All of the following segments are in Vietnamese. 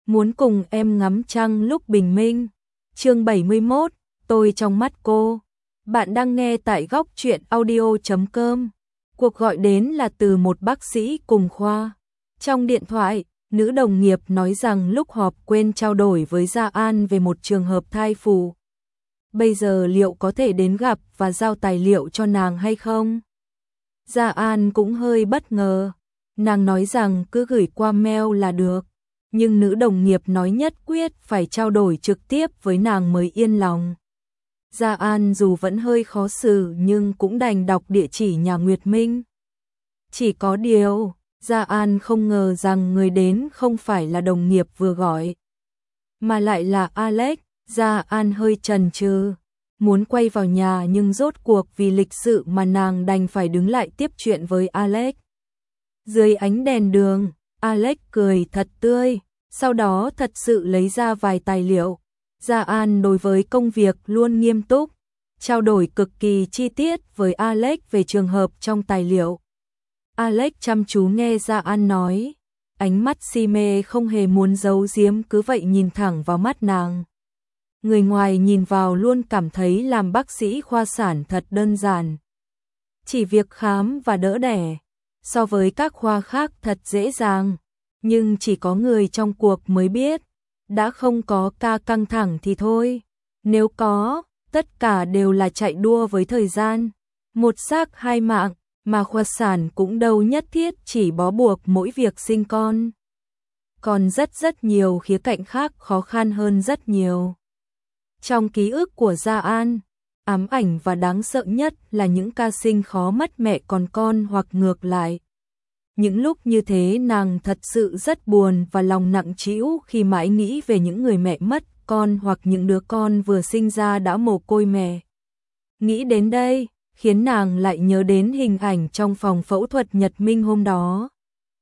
muốn cùng em ngắm trăng lúc bình minh. Chương 71, tôi trong mắt cô. Bạn đang nghe tại góc truyện audio.com. Cuộc gọi đến là từ một bác sĩ cùng khoa. Trong điện thoại, nữ đồng nghiệp nói rằng lúc họp quên trao đổi với Gia An về một trường hợp thai phụ. Bây giờ liệu có thể đến gặp và giao tài liệu cho nàng hay không? Gia An cũng hơi bất ngờ. Nàng nói rằng cứ gửi qua mail là được. Nhưng nữ đồng nghiệp nói nhất quyết phải trao đổi trực tiếp với nàng mới yên lòng. Gia An dù vẫn hơi khó xử nhưng cũng đành đọc địa chỉ nhà Nguyệt Minh. Chỉ có điều, Gia An không ngờ rằng người đến không phải là đồng nghiệp vừa gọi, mà lại là Alex. Gia An hơi chần chừ, muốn quay vào nhà nhưng rốt cuộc vì lịch sự mà nàng đành phải đứng lại tiếp chuyện với Alex. Dưới ánh đèn đường, Alex cười thật tươi, sau đó thật sự lấy ra vài tài liệu. Gia An đối với công việc luôn nghiêm túc, trao đổi cực kỳ chi tiết với Alex về trường hợp trong tài liệu. Alex chăm chú nghe Gia An nói, ánh mắt si mê không hề muốn giấu giếm cứ vậy nhìn thẳng vào mắt nàng. Người ngoài nhìn vào luôn cảm thấy làm bác sĩ khoa sản thật đơn giản. Chỉ việc khám và đỡ đẻ, so với các khoa khác thật dễ dàng, nhưng chỉ có người trong cuộc mới biết, đã không có ca căng thẳng thì thôi. Nếu có, tất cả đều là chạy đua với thời gian. Một xác hai mạng, mà khoa sản cũng đâu nhất thiết chỉ bó buộc mỗi việc sinh con. Còn rất nhiều khía cạnh khác khó khăn hơn rất nhiều. Trong ký ức của Gia An, ám ảnh và đáng sợ nhất là những ca sinh khó mất mẹ còn con hoặc ngược lại. Những lúc như thế nàng thật sự rất buồn và lòng nặng trĩu khi mãi nghĩ về những người mẹ mất con hoặc những đứa con vừa sinh ra đã mồ côi mẹ. Nghĩ đến đây, khiến nàng lại nhớ đến hình ảnh trong phòng phẫu thuật Nhật Minh hôm đó.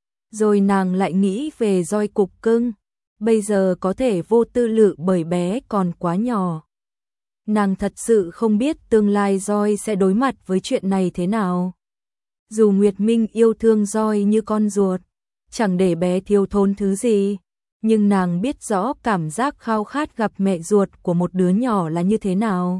Rồi nàng lại nghĩ về roi cục cưng, bây giờ có thể vô tư lự bởi bé còn quá nhỏ. Nàng thật sự không biết tương lai roi sẽ đối mặt với chuyện này thế nào. Dù Nguyệt Minh yêu thương roi như con ruột, chẳng để bé thiếu thốn thứ gì, nhưng nàng biết rõ cảm giác khao khát gặp mẹ ruột của một đứa nhỏ là như thế nào.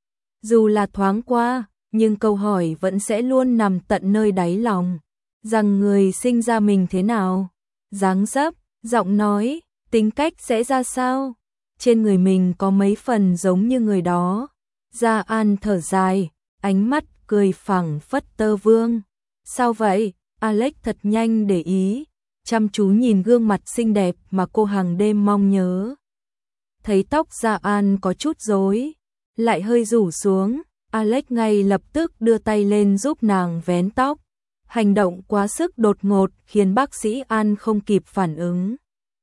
Dù là thoáng qua, nhưng câu hỏi vẫn sẽ luôn nằm tận nơi đáy lòng, rằng người sinh ra mình thế nào, dáng dấp, giọng nói, tính cách sẽ ra sao, trên người mình có mấy phần giống như người đó. Gia An thở dài, ánh mắt cười phẳng phất tơ vương. Sao vậy? Alex thật nhanh để ý, chăm chú nhìn gương mặt xinh đẹp mà cô hàng đêm mong nhớ. Thấy tóc Gia An có chút rối, lại hơi rủ xuống, Alex ngay lập tức đưa tay lên giúp nàng vén tóc. Hành động quá sức đột ngột khiến bác sĩ An không kịp phản ứng.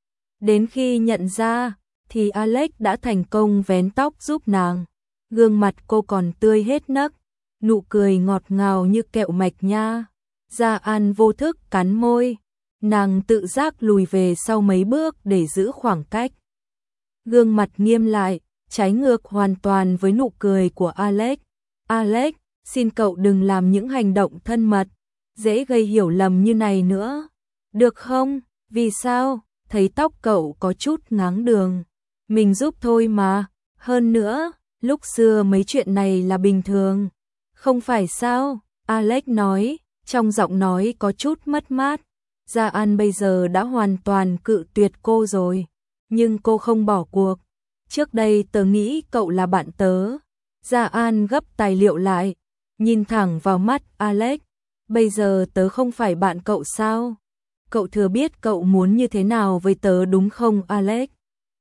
Đến khi nhận ra, thì Alex đã thành công vén tóc giúp nàng. Gương mặt cô còn tươi hết nấc, nụ cười ngọt ngào như kẹo mạch nha. Gia An vô thức cắn môi, nàng tự giác lùi về sau mấy bước để giữ khoảng cách. Gương mặt nghiêm lại, trái ngược hoàn toàn với nụ cười của Alex. Alex, xin cậu đừng làm những hành động thân mật, dễ gây hiểu lầm như này nữa. Được không? Vì sao? Thấy tóc cậu có chút ngáng đường. Mình giúp thôi mà. Hơn nữa, lúc xưa mấy chuyện này là bình thường. Không phải sao? Alex nói, trong giọng nói có chút mất mát. Gia An bây giờ đã hoàn toàn cự tuyệt cô rồi. Nhưng cô không bỏ cuộc. Trước đây tớ nghĩ cậu là bạn tớ. Gia An gấp tài liệu lại, nhìn thẳng vào mắt Alex. Bây giờ tớ không phải bạn cậu sao? Cậu thừa biết cậu muốn như thế nào với tớ đúng không Alex?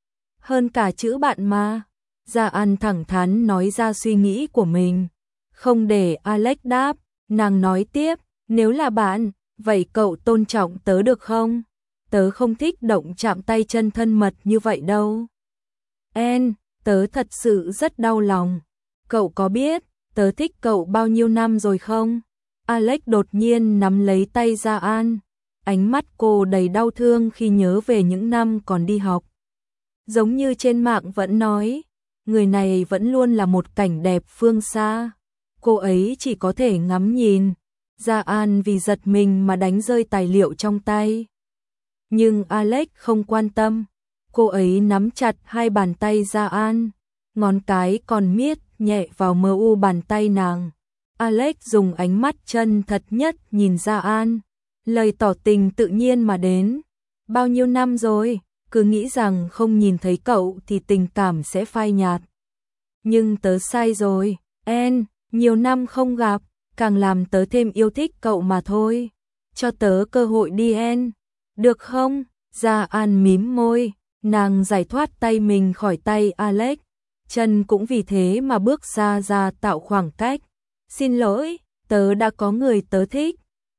Hơn cả chữ bạn mà. Gia An thẳng thắn nói ra suy nghĩ của mình. Không để Alex đáp, nàng nói tiếp, nếu là bạn, vậy cậu tôn trọng tớ được không? Tớ không thích động chạm tay chân thân mật như vậy đâu. Tớ thật sự rất đau lòng. Cậu có biết, tớ thích cậu bao nhiêu năm rồi không? Alex đột nhiên nắm lấy tay Gia An. Ánh mắt cô đầy đau thương khi nhớ về những năm còn đi học. Giống như trên mạng vẫn nói, người này vẫn luôn là một cảnh đẹp phương xa. Cô ấy chỉ có thể ngắm nhìn. Gia An vì giật mình mà đánh rơi tài liệu trong tay. Nhưng Alex không quan tâm. Cô ấy nắm chặt hai bàn tay Gia An, ngón cái còn miết nhẹ vào mờ u bàn tay nàng. Alex dùng ánh mắt chân thật nhất nhìn Gia An, lời tỏ tình tự nhiên mà đến. Bao nhiêu năm rồi, cứ nghĩ rằng không nhìn thấy cậu thì tình cảm sẽ phai nhạt. Nhưng tớ sai rồi, En, nhiều năm không gặp, càng làm tớ thêm yêu thích cậu mà thôi. Cho tớ cơ hội đi En, được không? Gia An mím môi, nàng giải thoát tay mình khỏi tay Alex, chân cũng vì thế mà bước ra tạo khoảng cách. Xin lỗi, tớ đã có người tớ thích.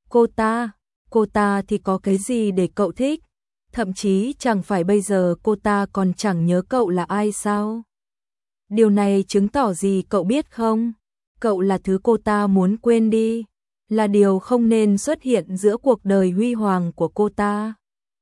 Cô ta thì có cái gì để cậu thích? Thậm chí chẳng phải bây giờ cô ta còn chẳng nhớ cậu là ai sao? Điều này chứng tỏ gì cậu biết không? Cậu là thứ cô ta muốn quên đi, là điều không nên xuất hiện giữa cuộc đời huy hoàng của cô ta.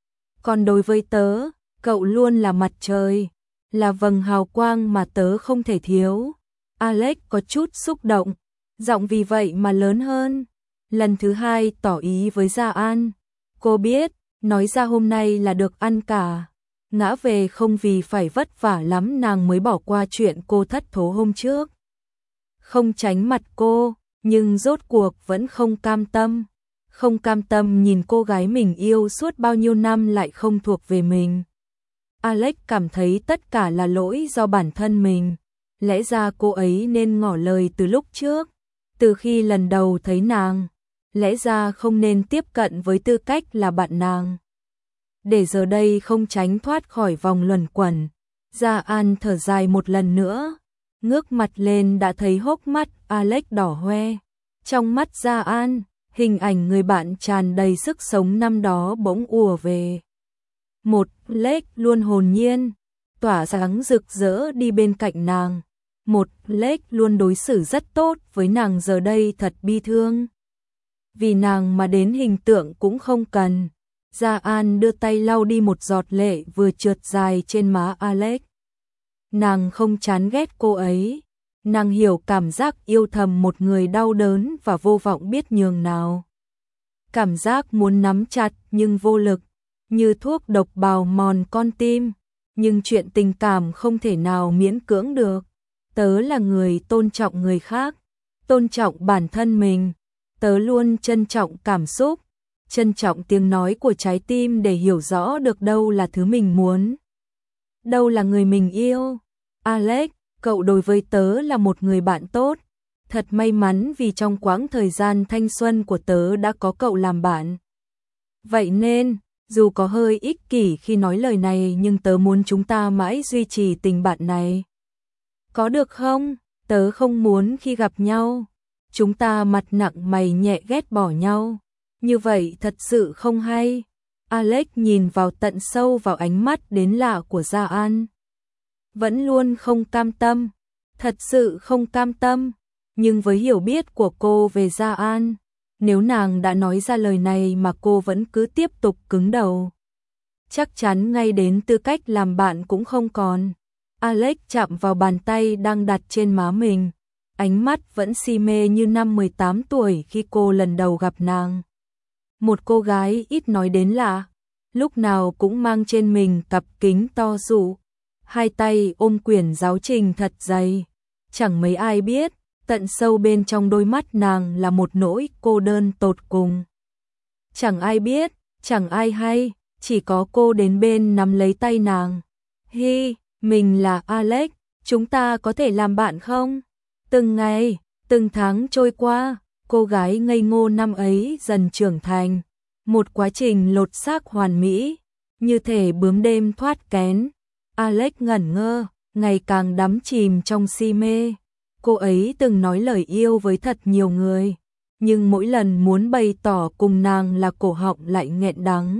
Còn đối với tớ, cậu luôn là mặt trời, là vầng hào quang mà tớ không thể thiếu. Alex có chút xúc động, giọng vì vậy mà lớn hơn. Lần thứ hai tỏ ý với Gia An. Cô biết, nói ra hôm nay là được ăn cả. Ngã về không vì phải vất vả lắm nàng mới bỏ qua chuyện cô thất thố hôm trước. Không tránh mặt cô, nhưng rốt cuộc vẫn không cam tâm. Không cam tâm nhìn cô gái mình yêu suốt bao nhiêu năm lại không thuộc về mình. Alex cảm thấy tất cả là lỗi do bản thân mình. Lẽ ra cô ấy nên ngỏ lời từ lúc trước, từ khi lần đầu thấy nàng. Lẽ ra không nên tiếp cận với tư cách là bạn nàng. Để giờ đây không tránh thoát khỏi vòng luẩn quẩn. Gia An thở dài một lần nữa, ngước mặt lên đã thấy hốc mắt Alex đỏ hoe. Trong mắt Gia An, hình ảnh người bạn tràn đầy sức sống năm đó bỗng ùa về. Một Alex luôn hồn nhiên, tỏa sáng rực rỡ đi bên cạnh nàng. Một Alex luôn đối xử rất tốt với nàng giờ đây thật bi thương. Vì nàng mà đến hình tượng cũng không cần. Gia An đưa tay lau đi một giọt lệ vừa trượt dài trên má Alex. Nàng không chán ghét cô ấy. Nàng hiểu cảm giác yêu thầm một người đau đớn và vô vọng biết nhường nào. Cảm giác muốn nắm chặt nhưng vô lực, như thuốc độc bào mòn con tim. Nhưng chuyện tình cảm không thể nào miễn cưỡng được. Tớ là người tôn trọng người khác, tôn trọng bản thân mình. Tớ luôn trân trọng cảm xúc, trân trọng tiếng nói của trái tim để hiểu rõ được đâu là thứ mình muốn, đâu là người mình yêu. Alex, cậu đối với tớ là một người bạn tốt. Thật may mắn vì trong quãng thời gian thanh xuân của tớ đã có cậu làm bạn. Vậy nên, dù có hơi ích kỷ khi nói lời này nhưng tớ muốn chúng ta mãi duy trì tình bạn này. Có được không? Tớ không muốn khi gặp nhau chúng ta mặt nặng mày nhẹ ghét bỏ nhau. Như vậy thật sự không hay. Alex nhìn vào tận sâu vào ánh mắt đến lạ của Gia An. Vẫn luôn không cam tâm. Thật sự không cam tâm. Nhưng với hiểu biết của cô về Gia An, nếu nàng đã nói ra lời này mà cô vẫn cứ tiếp tục cứng đầu, chắc chắn ngay đến tư cách làm bạn cũng không còn. Alex chạm vào bàn tay đang đặt trên má mình. Ánh mắt vẫn si mê như năm 18 tuổi khi cô lần đầu gặp nàng. Một cô gái ít nói đến lạ, lúc nào cũng mang trên mình cặp kính to rụ, hai tay ôm quyển giáo trình thật dày. Chẳng mấy ai biết, tận sâu bên trong đôi mắt nàng là một nỗi cô đơn tột cùng. Chẳng ai biết, chẳng ai hay, chỉ có cô đến bên nắm lấy tay nàng. Hi, mình là Alex, chúng ta có thể làm bạn không? Từng ngày, từng tháng trôi qua, cô gái ngây ngô năm ấy dần trưởng thành. Một quá trình lột xác hoàn mỹ, như thể bướm đêm thoát kén. Alex ngẩn ngơ, ngày càng đắm chìm trong si mê. Cô ấy từng nói lời yêu với thật nhiều người, nhưng mỗi lần muốn bày tỏ cùng nàng là cổ họng lại nghẹn đắng.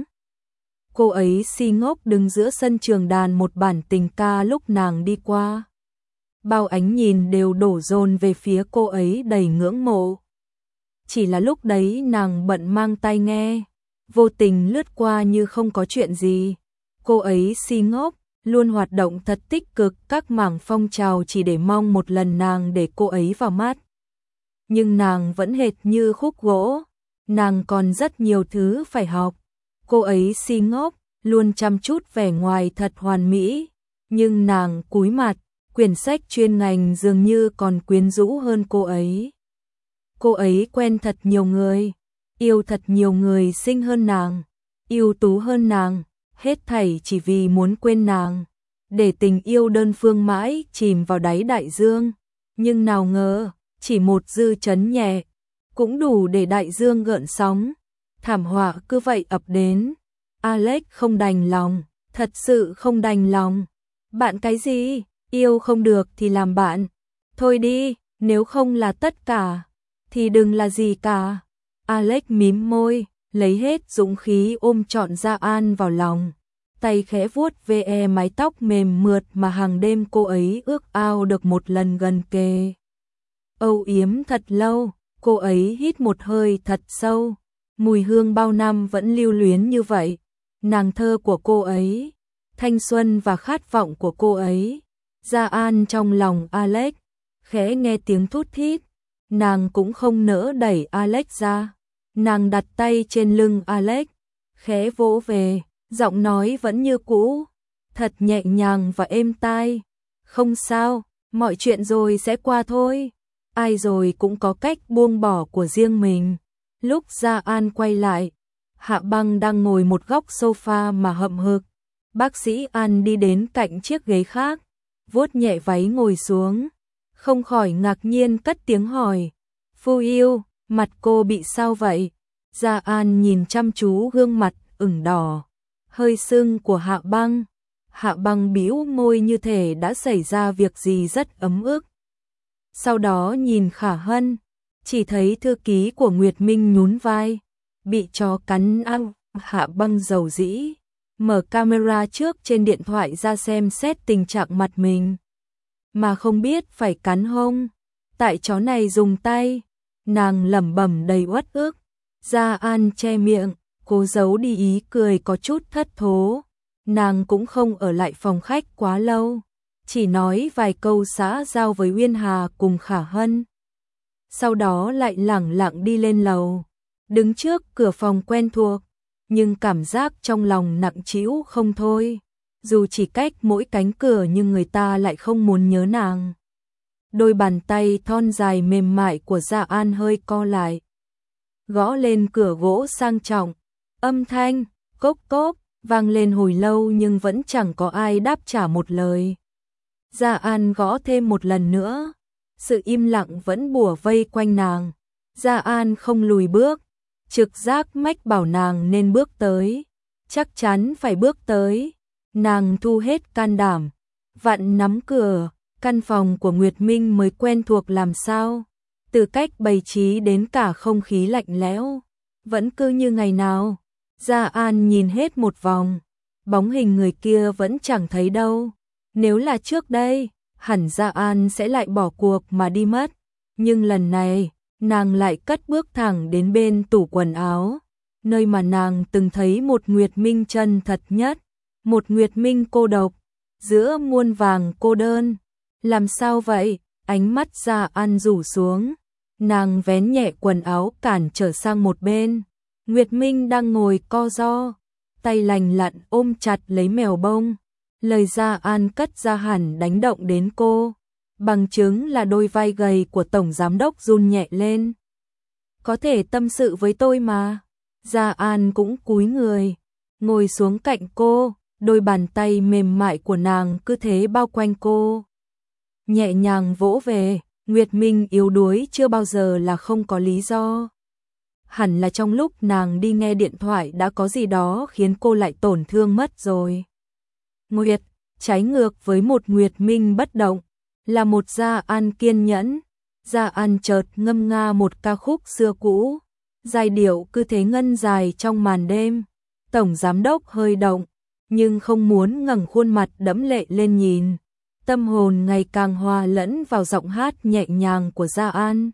Cô ấy si ngốc đứng giữa sân trường đàn một bản tình ca lúc nàng đi qua. Bao ánh nhìn đều đổ dồn về phía cô ấy đầy ngưỡng mộ. Chỉ là lúc đấy nàng bận mang tai nghe, vô tình lướt qua như không có chuyện gì. Cô ấy si ngốc, luôn hoạt động thật tích cực các mảng phong trào chỉ để mong một lần nàng để cô ấy vào mắt. Nhưng nàng vẫn hệt như khúc gỗ, nàng còn rất nhiều thứ phải học. Cô ấy si ngốc, luôn chăm chút vẻ ngoài thật hoàn mỹ, nhưng nàng cúi mặt, quyển sách chuyên ngành dường như còn quyến rũ hơn cô ấy. Cô ấy quen thật nhiều người, yêu thật nhiều người xinh hơn nàng, ưu tú hơn nàng, hết thảy chỉ vì muốn quên nàng, để tình yêu đơn phương mãi chìm vào đáy đại dương, nhưng nào ngờ, chỉ một dư chấn nhẹ, cũng đủ để đại dương gợn sóng, thảm họa cứ vậy ập đến. Alex không đành lòng, thật sự không đành lòng. Bạn cái gì, yêu không được thì làm bạn. Thôi đi, nếu không là tất cả, thì đừng là gì cả. Alex mím môi, lấy hết dũng khí ôm trọn Gia An vào lòng. Tay khẽ vuốt ve mái tóc mềm mượt mà hàng đêm cô ấy ước ao được một lần gần kề. Âu yếm thật lâu, cô ấy hít một hơi thật sâu. Mùi hương bao năm vẫn lưu luyến như vậy. Nàng thơ của cô ấy, thanh xuân và khát vọng của cô ấy. Gia An trong lòng Alex, khẽ nghe tiếng thút thít. Nàng cũng không nỡ đẩy Alex ra. Nàng đặt tay trên lưng Alex, khẽ vỗ về, giọng nói vẫn như cũ, thật nhẹ nhàng và êm tai. Không sao, mọi chuyện rồi sẽ qua thôi. Ai rồi cũng có cách buông bỏ của riêng mình. Lúc Gia An quay lại, Hạ Băng đang ngồi một góc sofa mà hậm hực. Bác sĩ An đi đến cạnh chiếc ghế khác, vuốt nhẹ váy ngồi xuống, không khỏi ngạc nhiên cất tiếng hỏi. Phu yêu, mặt cô bị sao vậy? Gia An nhìn chăm chú gương mặt ửng đỏ, hơi sưng của Hạ Băng. Hạ Băng bĩu môi như thể đã xảy ra việc gì rất ấm ức. Sau đó nhìn Khả Hân, chỉ thấy thư ký của Nguyệt Minh nhún vai, bị chó cắn ăn. Hạ Băng dầu dĩ, mở camera trước trên điện thoại ra xem xét tình trạng mặt mình. Mà không biết phải cắn hông, tại chó này dùng tay, nàng lẩm bẩm đầy uất ức. Gia An che miệng, cố giấu đi ý cười có chút thất thố. Nàng cũng không ở lại phòng khách quá lâu, chỉ nói vài câu xã giao với Uyên Hà cùng Khả Hân. Sau đó lại lẳng lặng đi lên lầu, đứng trước cửa phòng quen thuộc, nhưng cảm giác trong lòng nặng trĩu không thôi. Dù chỉ cách mỗi cánh cửa nhưng người ta lại không muốn nhớ nàng. Đôi bàn tay thon dài mềm mại của Gia An hơi co lại, gõ lên cửa gỗ sang trọng. Âm thanh cốc cốc vang lên hồi lâu nhưng vẫn chẳng có ai đáp trả một lời. Gia An gõ thêm một lần nữa, sự im lặng vẫn bủa vây quanh nàng. Gia An không lùi bước, trực giác mách bảo nàng nên bước tới, chắc chắn phải bước tới. Nàng thu hết can đảm, vặn nắm cửa. Căn phòng của Nguyệt Minh mới quen thuộc làm sao, từ cách bày trí đến cả không khí lạnh lẽo, vẫn cứ như ngày nào. Gia An nhìn hết một vòng, bóng hình người kia vẫn chẳng thấy đâu. Nếu là trước đây, hẳn Gia An sẽ lại bỏ cuộc mà đi mất, nhưng lần này, nàng lại cất bước thẳng đến bên tủ quần áo, nơi mà nàng từng thấy một Nguyệt Minh chân thật nhất, một Nguyệt Minh cô độc, giữa muôn vàng cô đơn. Làm sao vậy? Ánh mắt Gia An rủ xuống, nàng vén nhẹ quần áo cản trở sang một bên. Nguyệt Minh đang ngồi co ro, tay lành lặn ôm chặt lấy mèo bông. Lời Gia An cất ra hẳn đánh động đến cô, bằng chứng là đôi vai gầy của tổng giám đốc run nhẹ lên. Có thể tâm sự với tôi mà. Gia An cũng cúi người, ngồi xuống cạnh cô, đôi bàn tay mềm mại của nàng cứ thế bao quanh cô, nhẹ nhàng vỗ về. Nguyệt Minh yếu đuối chưa bao giờ là không có lý do. Hẳn là trong lúc nàng đi nghe điện thoại đã có gì đó khiến cô lại tổn thương mất rồi. Nguyệt, trái ngược với một Nguyệt Minh bất động, là một Gia An kiên nhẫn. Gia An chợt ngâm nga một ca khúc xưa cũ, giai điệu cứ thế ngân dài trong màn đêm. Tổng giám đốc hơi động, nhưng không muốn ngẩng khuôn mặt đẫm lệ lên nhìn. Tâm hồn ngày càng hòa lẫn vào giọng hát nhẹ nhàng của Gia An.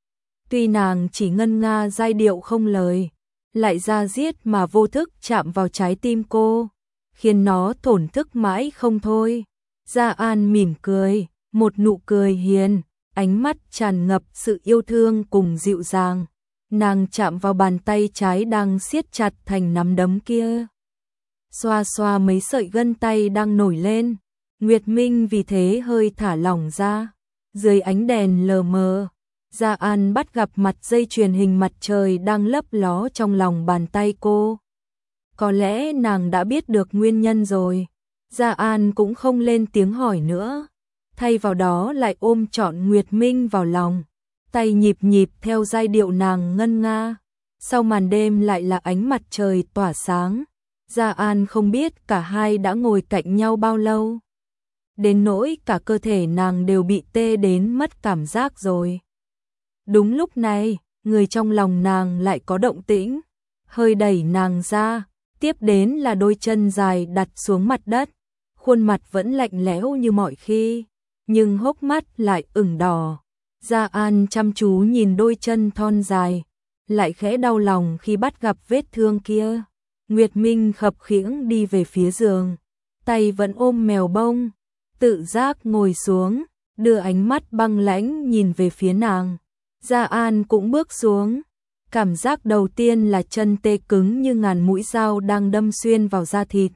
Tuy nàng chỉ ngân nga giai điệu không lời, lại da diết mà vô thức chạm vào trái tim cô, khiến nó thổn thức mãi không thôi. Gia An mỉm cười, một nụ cười hiền, ánh mắt tràn ngập sự yêu thương cùng dịu dàng. Nàng chạm vào bàn tay trái đang siết chặt thành nắm đấm kia. xoa xoa mấy sợi gân tay đang nổi lên. Nguyệt Minh vì thế hơi thả lỏng ra. Dưới ánh đèn lờ mờ, Gia An bắt gặp mặt dây chuyền hình mặt trời đang lấp ló trong lòng bàn tay cô. Có lẽ nàng đã biết được nguyên nhân rồi. Gia An cũng không lên tiếng hỏi nữa, thay vào đó lại ôm trọn Nguyệt Minh vào lòng, tay nhịp nhịp theo giai điệu nàng ngân nga. Sau màn đêm lại là ánh mặt trời tỏa sáng. Gia An không biết cả hai đã ngồi cạnh nhau bao lâu, đến nỗi cả cơ thể nàng đều bị tê đến mất cảm giác rồi. Đúng lúc này, người trong lòng nàng lại có động tĩnh, hơi đẩy nàng ra, tiếp đến là đôi chân dài đặt xuống mặt đất, khuôn mặt vẫn lạnh lẽo như mọi khi, nhưng hốc mắt lại ửng đỏ. Gia An chăm chú nhìn đôi chân thon dài, lại khẽ đau lòng khi bắt gặp vết thương kia. Nguyệt Minh khập khiễng đi về phía giường, tay vẫn ôm mèo bông, tự giác ngồi xuống, đưa ánh mắt băng lãnh nhìn về phía nàng. Gia An cũng bước xuống, cảm giác đầu tiên là chân tê cứng như ngàn mũi dao đang đâm xuyên vào da thịt.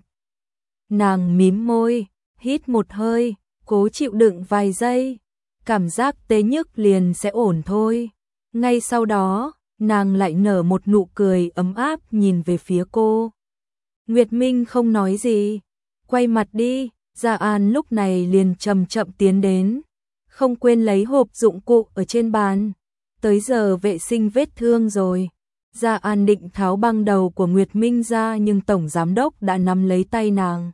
Nàng mím môi, hít một hơi, cố chịu đựng vài giây, cảm giác tê nhức liền sẽ ổn thôi. Ngay sau đó, nàng lại nở một nụ cười ấm áp nhìn về phía cô. Nguyệt Minh không nói gì, quay mặt đi. Gia An lúc này liền chậm chậm tiến đến, không quên lấy hộp dụng cụ ở trên bàn. Tới giờ vệ sinh vết thương rồi. Gia An định tháo băng đầu của Nguyệt Minh ra nhưng tổng giám đốc đã nắm lấy tay nàng.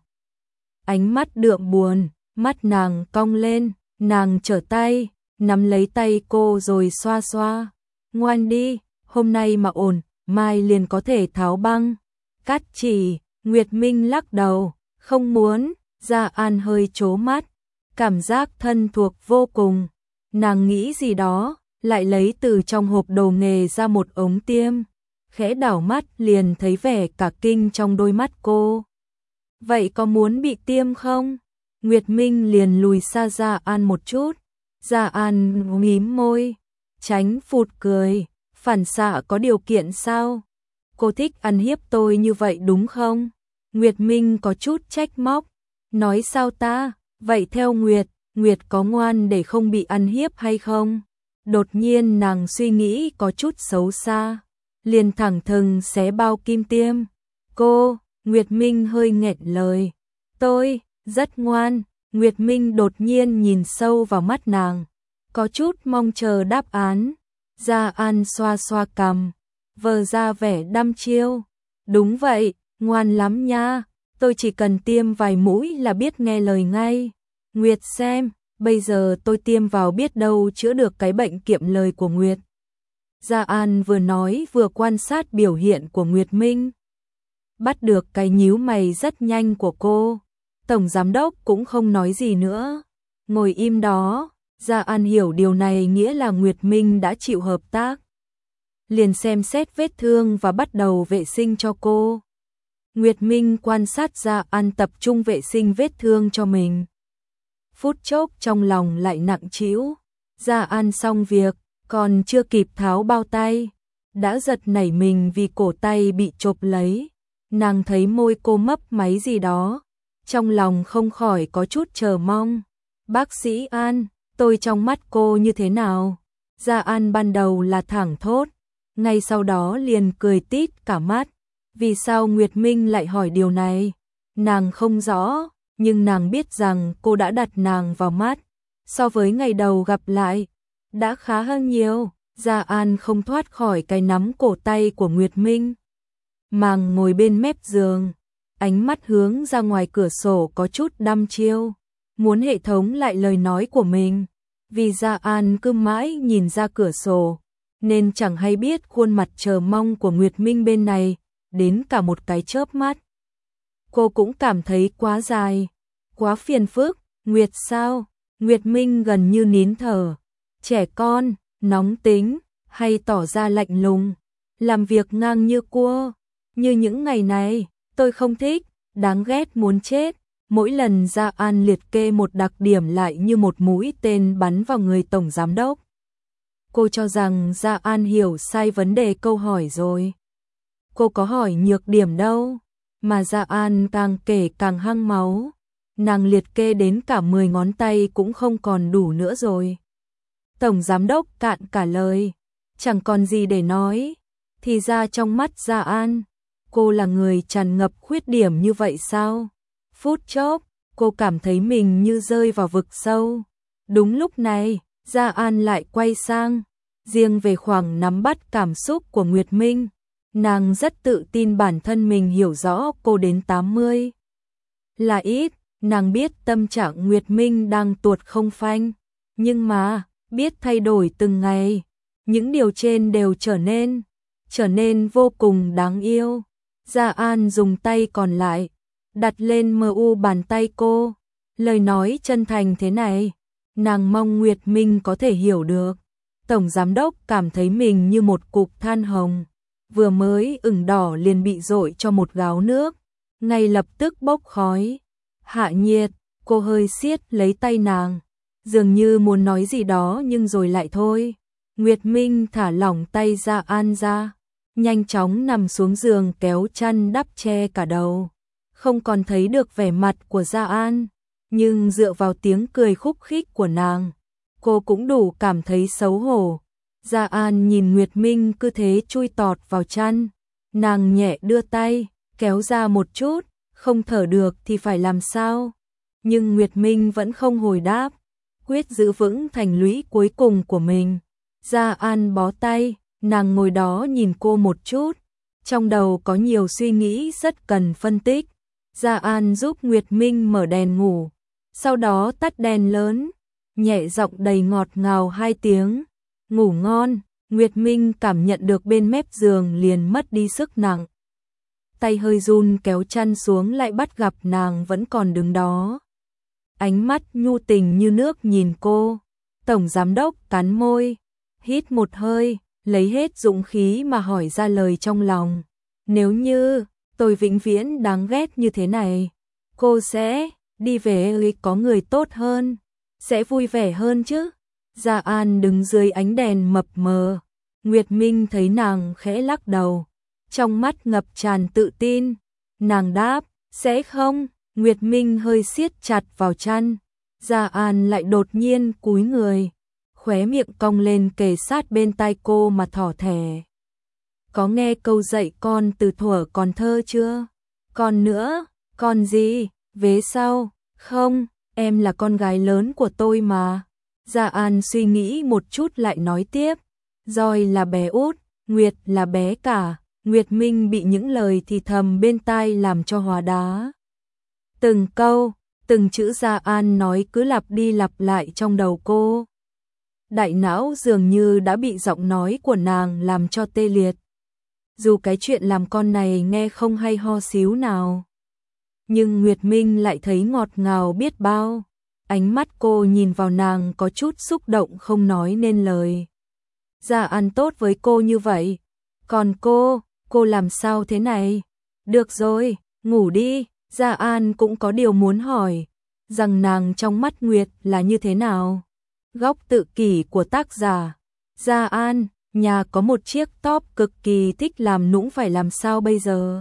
Ánh mắt đượm buồn, mắt nàng cong lên, nàng trở tay, nắm lấy tay cô rồi xoa xoa. Ngoan đi, hôm nay mà ổn, mai liền có thể tháo băng. Cắt chỉ. Nguyệt Minh lắc đầu, không muốn. Gia An hơi trố mắt, cảm giác thân thuộc vô cùng. Nàng nghĩ gì đó, lại lấy từ trong hộp đồ nghề ra một ống tiêm, khẽ đảo mắt liền thấy vẻ cả kinh trong đôi mắt cô. Vậy có muốn bị tiêm không? Nguyệt Minh liền lùi xa Gia An một chút. Gia An mím môi, tránh phụt cười, phản xạ có điều kiện sao? Cô thích ăn hiếp tôi như vậy đúng không? Nguyệt Minh có chút trách móc. Nói sao ta? Vậy theo Nguyệt, Nguyệt có ngoan để không bị ăn hiếp hay không? Đột nhiên nàng suy nghĩ có chút xấu xa, liền thẳng thừng xé bao kim tiêm. Cô, Nguyệt Minh hơi nghẹn lời. Tôi, rất ngoan. Nguyệt Minh đột nhiên nhìn sâu vào mắt nàng, có chút mong chờ đáp án. Gia An xoa xoa cằm, vờ ra vẻ đăm chiêu. Đúng vậy, ngoan lắm nha. Tôi chỉ cần tiêm vài mũi là biết nghe lời ngay. Nguyệt xem, bây giờ tôi tiêm vào biết đâu chữa được cái bệnh kiệm lời của Nguyệt. Gia An vừa nói vừa quan sát biểu hiện của Nguyệt Minh. Bắt được cái nhíu mày rất nhanh của cô. Tổng giám đốc cũng không nói gì nữa, ngồi im đó. Gia An hiểu điều này nghĩa là Nguyệt Minh đã chịu hợp tác. Liền xem xét vết thương và bắt đầu vệ sinh cho cô. Nguyệt Minh quan sát Gia An tập trung vệ sinh vết thương cho mình. Phút chốc trong lòng lại nặng trĩu. Gia An xong việc, còn chưa kịp tháo bao tay, đã giật nảy mình vì cổ tay bị chộp lấy. Nàng thấy môi cô mấp máy gì đó, trong lòng không khỏi có chút chờ mong. Bác sĩ An, tôi trong mắt cô như thế nào? Gia An ban đầu là thẳng thốt, ngay sau đó liền cười tít cả mắt. Vì sao Nguyệt Minh lại hỏi điều này? Nàng không rõ, nhưng nàng biết rằng cô đã đặt nàng vào mắt. So với ngày đầu gặp lại, đã khá hơn nhiều. Gia An không thoát khỏi cái nắm cổ tay của Nguyệt Minh. Nàng ngồi bên mép giường, ánh mắt hướng ra ngoài cửa sổ có chút đăm chiêu, muốn hệ thống lại lời nói của mình. Vì Gia An cứ mãi nhìn ra cửa sổ, nên chẳng hay biết khuôn mặt chờ mong của Nguyệt Minh bên này, đến cả một cái chớp mắt. Cô cũng cảm thấy quá dài, quá phiền phức. Nguyệt sao? Nguyệt Minh gần như nín thở. Trẻ con, nóng tính, hay tỏ ra lạnh lùng, làm việc ngang như cua. Như những ngày này, tôi không thích, đáng ghét muốn chết. Mỗi lần Gia An liệt kê một đặc điểm lại như một mũi tên bắn vào người tổng giám đốc. Cô cho rằng Gia An hiểu sai vấn đề câu hỏi rồi. Cô có hỏi nhược điểm đâu, mà Gia An càng kể càng hăng máu. Nàng liệt kê đến cả 10 ngón tay cũng không còn đủ nữa rồi. Tổng giám đốc cạn cả lời, chẳng còn gì để nói. Thì ra trong mắt Gia An, cô là người tràn ngập khuyết điểm như vậy sao? Phút chốc, cô cảm thấy mình như rơi vào vực sâu. Đúng lúc này, Gia An lại quay sang, riêng về khoảng nắm bắt cảm xúc của Nguyệt Minh. Nàng rất tự tin bản thân mình hiểu rõ cô đến 80. Là ít, nàng biết tâm trạng Nguyệt Minh đang tuột không phanh. Nhưng mà, biết thay đổi từng ngày. Những điều trên đều trở nên vô cùng đáng yêu. Gia An dùng tay còn lại, đặt lên mu bàn tay cô. Lời nói chân thành thế này, nàng mong Nguyệt Minh có thể hiểu được. Tổng giám đốc cảm thấy mình như một cục than hồng, vừa mới ửng đỏ liền bị dội cho một gáo nước, ngay lập tức bốc khói. Hạ nhiệt, cô hơi siết lấy tay nàng, dường như muốn nói gì đó nhưng rồi lại thôi. Nguyệt Minh thả lỏng tay Gia An ra, nhanh chóng nằm xuống giường kéo chăn đắp che cả đầu. Không còn thấy được vẻ mặt của Gia An, nhưng dựa vào tiếng cười khúc khích của nàng, cô cũng đủ cảm thấy xấu hổ. Gia An nhìn Nguyệt Minh cứ thế chui tọt vào chăn, nàng nhẹ đưa tay, kéo ra một chút, không thở được thì phải làm sao? Nhưng Nguyệt Minh vẫn không hồi đáp, quyết giữ vững thành lũy cuối cùng của mình. Gia An bó tay, nàng ngồi đó nhìn cô một chút, trong đầu có nhiều suy nghĩ rất cần phân tích. Gia An giúp Nguyệt Minh mở đèn ngủ, sau đó tắt đèn lớn, nhẹ giọng đầy ngọt ngào 2 tiếng. Ngủ ngon. Nguyệt Minh cảm nhận được bên mép giường liền mất đi sức nặng. Tay hơi run kéo chăn xuống lại bắt gặp nàng vẫn còn đứng đó. Ánh mắt nhu tình như nước nhìn cô. Tổng giám đốc cắn môi, hít một hơi, lấy hết dũng khí mà hỏi ra lời trong lòng. Nếu như tôi vĩnh viễn đáng ghét như thế này, cô sẽ đi về có người tốt hơn, sẽ vui vẻ hơn chứ? Gia An đứng dưới ánh đèn mập mờ. Nguyệt Minh thấy nàng khẽ lắc đầu, trong mắt ngập tràn tự tin. Nàng đáp, sẽ không. Nguyệt Minh hơi siết chặt vào chăn. Gia An lại đột nhiên cúi người, khóe miệng cong lên kề sát bên tai cô mà thỏ thẻ. Có nghe câu dạy con từ thuở còn thơ chưa? Con nữa, con gì? Vế sau, không, em là con gái lớn của tôi mà. Gia An suy nghĩ một chút lại nói tiếp, Roi là bé út, Nguyệt là bé cả. Nguyệt Minh bị những lời thì thầm bên tai làm cho hóa đá. Từng câu, từng chữ Gia An nói cứ lặp đi lặp lại trong đầu cô. Đại não dường như đã bị giọng nói của nàng làm cho tê liệt. Dù cái chuyện làm con này nghe không hay ho xíu nào, nhưng Nguyệt Minh lại thấy ngọt ngào biết bao. Ánh mắt cô nhìn vào nàng có chút xúc động không nói nên lời. Gia An tốt với cô như vậy, còn cô làm sao thế này? Được rồi, ngủ đi. Gia An cũng có điều muốn hỏi, rằng nàng trong mắt Nguyệt là như thế nào? Góc tự kỷ của tác giả. Gia An, nhà có một chiếc top cực kỳ thích làm nũng phải làm sao bây giờ?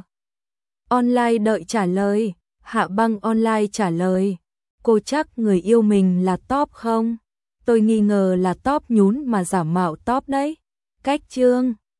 Online đợi trả lời. Hạ Băng online trả lời, cô chắc người yêu mình là top không? Tôi nghi ngờ là top nhún mà giả mạo top đấy. Cách chương